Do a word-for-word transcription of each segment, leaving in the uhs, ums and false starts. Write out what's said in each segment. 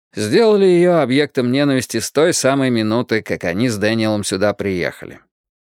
Сделали ее объектом ненависти с той самой минуты, как они с Дэниелом сюда приехали.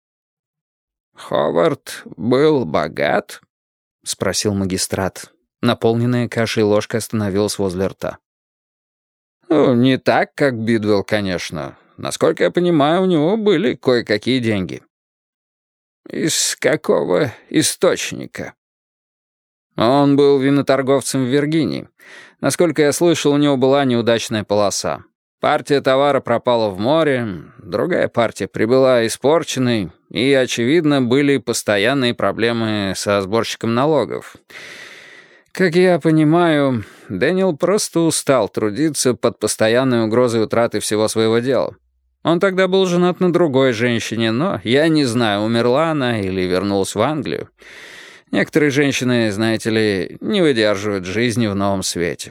«Ховард был богат?» — спросил магистрат. Наполненная кашей ложка остановилась возле рта. «Ну, не так, как Бидвелл, конечно. Насколько я понимаю, у него были кое-какие деньги». «Из какого источника?» «Он был виноторговцем в Виргинии. Насколько я слышал, у него была неудачная полоса. Партия товара пропала в море, другая партия прибыла испорченной, и, очевидно, были постоянные проблемы со сборщиком налогов. Как я понимаю, Дэниел просто устал трудиться под постоянной угрозой утраты всего своего дела. Он тогда был женат на другой женщине, но я не знаю, умерла она или вернулась в Англию. Некоторые женщины, знаете ли, не выдерживают жизни в новом свете».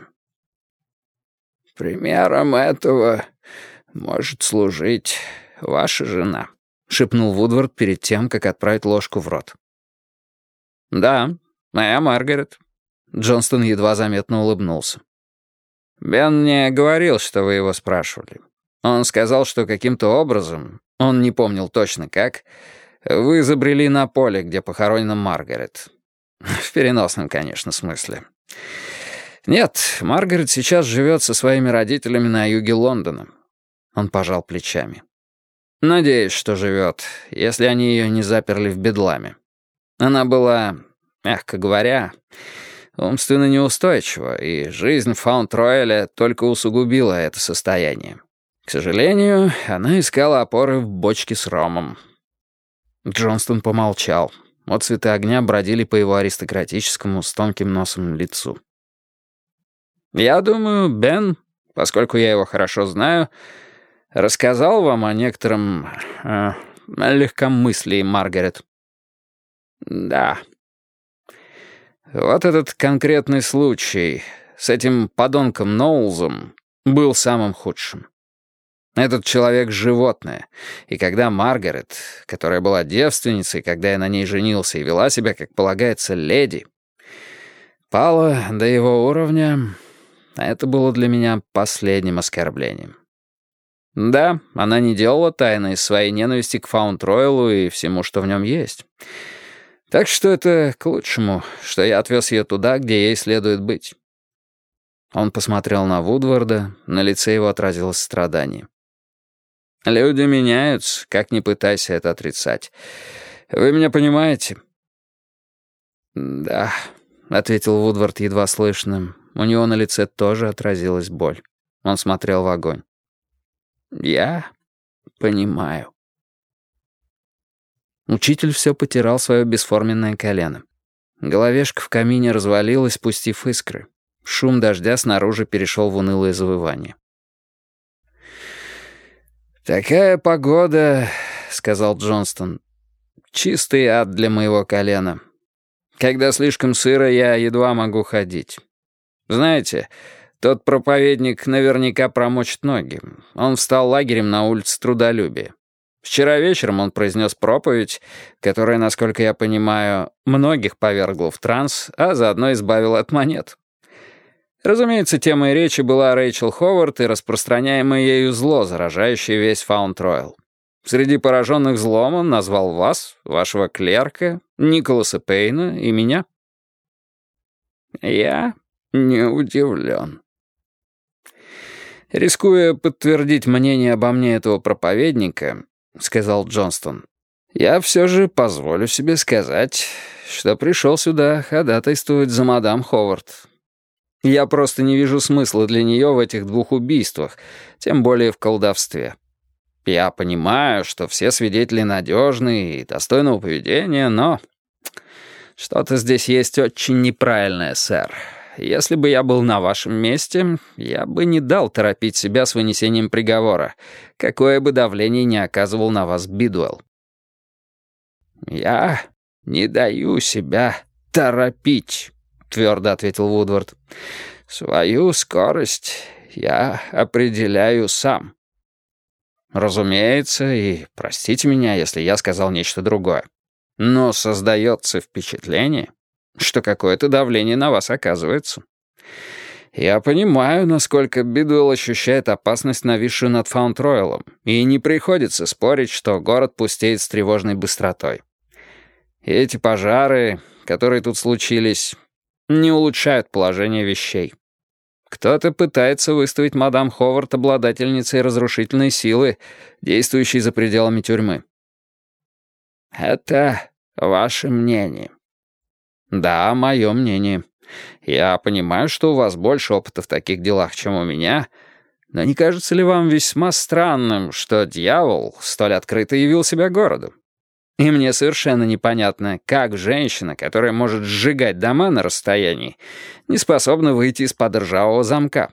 «Примером этого может служить ваша жена», — шепнул Вудвард перед тем, как отправить ложку в рот. «Да, моя Маргарет». Джонстон едва заметно улыбнулся. «Бен мне говорил, что вы его спрашивали. Он сказал, что каким-то образом, он не помнил точно как, вы забрели на поле, где похоронена Маргарет. В переносном, конечно, смысле. Нет, Маргарет сейчас живет со своими родителями на юге Лондона». Он пожал плечами. «Надеюсь, что живет, если они ее не заперли в бедламе. Она была, мягко говоря, умственно неустойчива, и жизнь в Фаунд-Рояле только усугубила это состояние. К сожалению, она искала опоры в бочке с ромом». Джонстон помолчал. Отцветы огня бродили по его аристократическому с тонким носом лицу. «Я думаю, Бен, поскольку я его хорошо знаю, рассказал вам о некотором э, легкомыслии Маргарет». «Да. Вот этот конкретный случай с этим подонком Ноулзом был самым худшим. Этот человек — животное, и когда Маргарет, которая была девственницей, когда я на ней женился и вела себя, как полагается, леди, пала до его уровня, это было для меня последним оскорблением. Да, она не делала тайны из своей ненависти к Фаунд-Роялу и всему, что в нем есть. Так что это к лучшему, что я отвез ее туда, где ей следует быть». Он посмотрел на Вудварда, на лице его отразилось страдание. «Люди меняются, как ни пытайся это отрицать. Вы меня понимаете?» «Да», — ответил Вудвард едва слышно. У него на лице тоже отразилась боль. Он смотрел в огонь. «Я понимаю». Учитель все потирал свое бесформенное колено. Головешка в камине развалилась, пустив искры. Шум дождя снаружи перешел в унылое завывание. «Такая погода, — сказал Джонстон, — чистый ад для моего колена. Когда слишком сыро, я едва могу ходить. Знаете, тот проповедник наверняка промочит ноги. Он встал лагерем на улице Трудолюбия. Вчера вечером он произнес проповедь, которая, насколько я понимаю, многих повергла в транс, а заодно избавила от монет. Разумеется, темой речи была Рэйчел Ховард и распространяемое ею зло, заражающее весь Фаунд-Роял. Среди пораженных злом он назвал вас, вашего клерка, Николаса Пейна и меня». «Я не удивлен». «Рискуя подтвердить мнение обо мне этого проповедника, — сказал Джонстон, — я все же позволю себе сказать, что пришел сюда ходатайствовать за мадам Ховард. Я просто не вижу смысла для нее в этих двух убийствах, тем более в колдовстве. Я понимаю, что все свидетели надежны и достойного поведения, но что-то здесь есть очень неправильное, сэр. Если бы я был на вашем месте, я бы не дал торопить себя с вынесением приговора, какое бы давление ни оказывал на вас Бидуэлл». «Я не даю себя торопить», — твердо ответил Вудвард. «Свою скорость я определяю сам». «Разумеется, и простите меня, если я сказал нечто другое. Но создается впечатление, что какое-то давление на вас оказывается. Я понимаю, насколько Бидуэлл ощущает опасность, нависшую над Фаунд-Ройлом, и не приходится спорить, что город пустеет с тревожной быстротой. И эти пожары, которые тут случились, не улучшают положение вещей. Кто-то пытается выставить мадам Ховард обладательницей разрушительной силы, действующей за пределами тюрьмы. Это ваше мнение? Да, мое мнение. Я понимаю, что у вас больше опыта в таких делах, чем у меня, но не кажется ли вам весьма странным, что дьявол столь открыто явил себя городу? И мне совершенно непонятно, как женщина, которая может сжигать дома на расстоянии, не способна выйти из-под ржавого замка.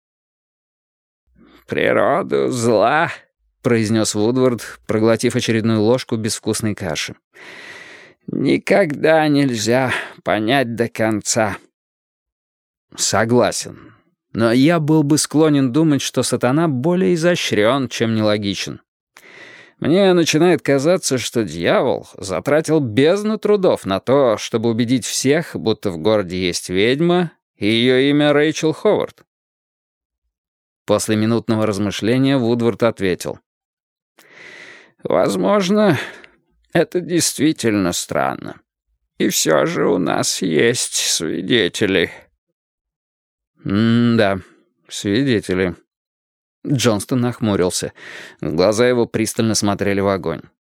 «Природу зла», — произнес Вудвард, проглотив очередную ложку безвкусной каши, «никогда нельзя понять до конца». Согласен. Но я был бы склонен думать, что сатана более изощрен, чем нелогичен. Мне начинает казаться, что дьявол затратил бездну трудов на то, чтобы убедить всех, будто в городе есть ведьма, и ее имя Рэйчел Ховард. После минутного размышления Вудвард ответил. «Возможно, это действительно странно. И все же у нас есть свидетели». «М-да, свидетели». Джонстон нахмурился. Глаза его пристально смотрели в огонь.